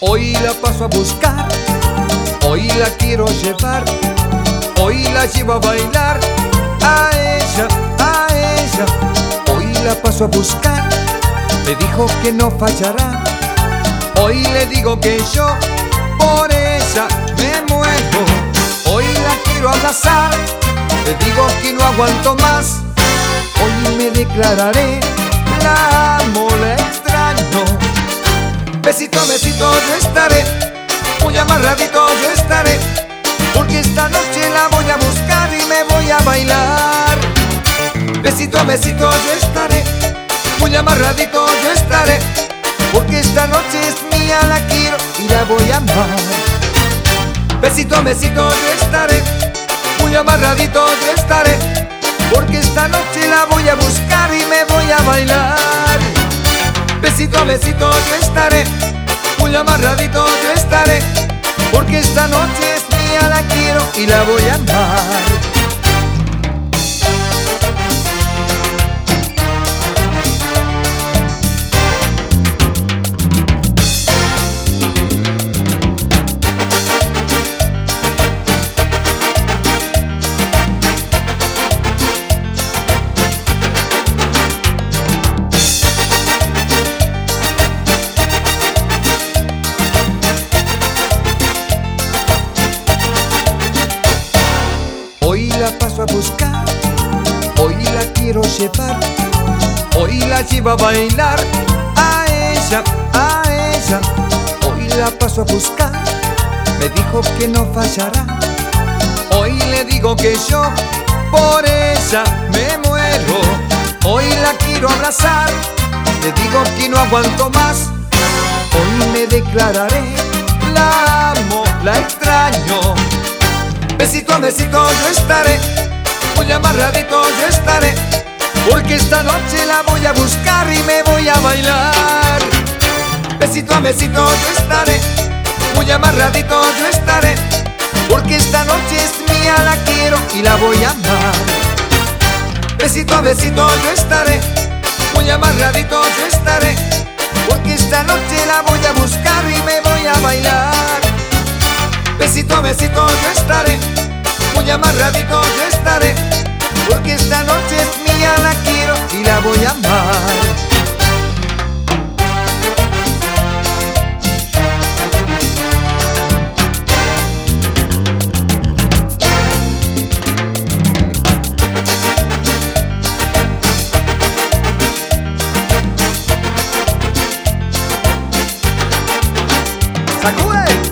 Hoy la paso a buscar, hoy la quiero llevar, hoy la llevo a bailar, a ella, a ella. Hoy la paso a buscar, me dijo que no fallará. Hoy le digo que yo por ella me muero. Hoy la quiero abrazar, le digo que no aguanto más. Hoy me declararé, la amo, la extraño. Besito a besito yo estaré, muy amarradito yo estaré, porque esta noche la voy a buscar y me voy a bailar. Besito a besito yo estaré, muy amarradito yo estaré, porque esta noche es mía, la quiero y la voy a amar. Besito a besito yo estaré, muy amarradito yo estaré, porque esta noche la voy a buscar y me voy a bailar. Besito a besito yo estaré, muy amarradito yo estaré, porque esta noche es mía, la quiero y la voy a amar. Hoy la paso a buscar, hoy la quiero llevar, hoy la llevo a bailar, a ella, a ella. Hoy la paso a buscar, me dijo que no fallará. Hoy le digo que yo por ella me muero. Hoy la quiero abrazar, le digo que no aguanto más. Hoy me declararé, la amo, la extraño. Besito a besito yo estaré, muy amarradito yo estaré, porque esta noche la voy a buscar y me voy a bailar. Besito a besito yo estaré, muy amarradito yo estaré, porque esta noche es mía, la quiero y la voy a amar. Besito a besito yo estaré, muy amarradito yo estaré, porque esta noche la voy a buscar y me voy a bailar. Besito a besito yo estaré, muy amarradito yo estaré, porque esta noche es mía, la quiero y la voy a amar. ¡Sacude!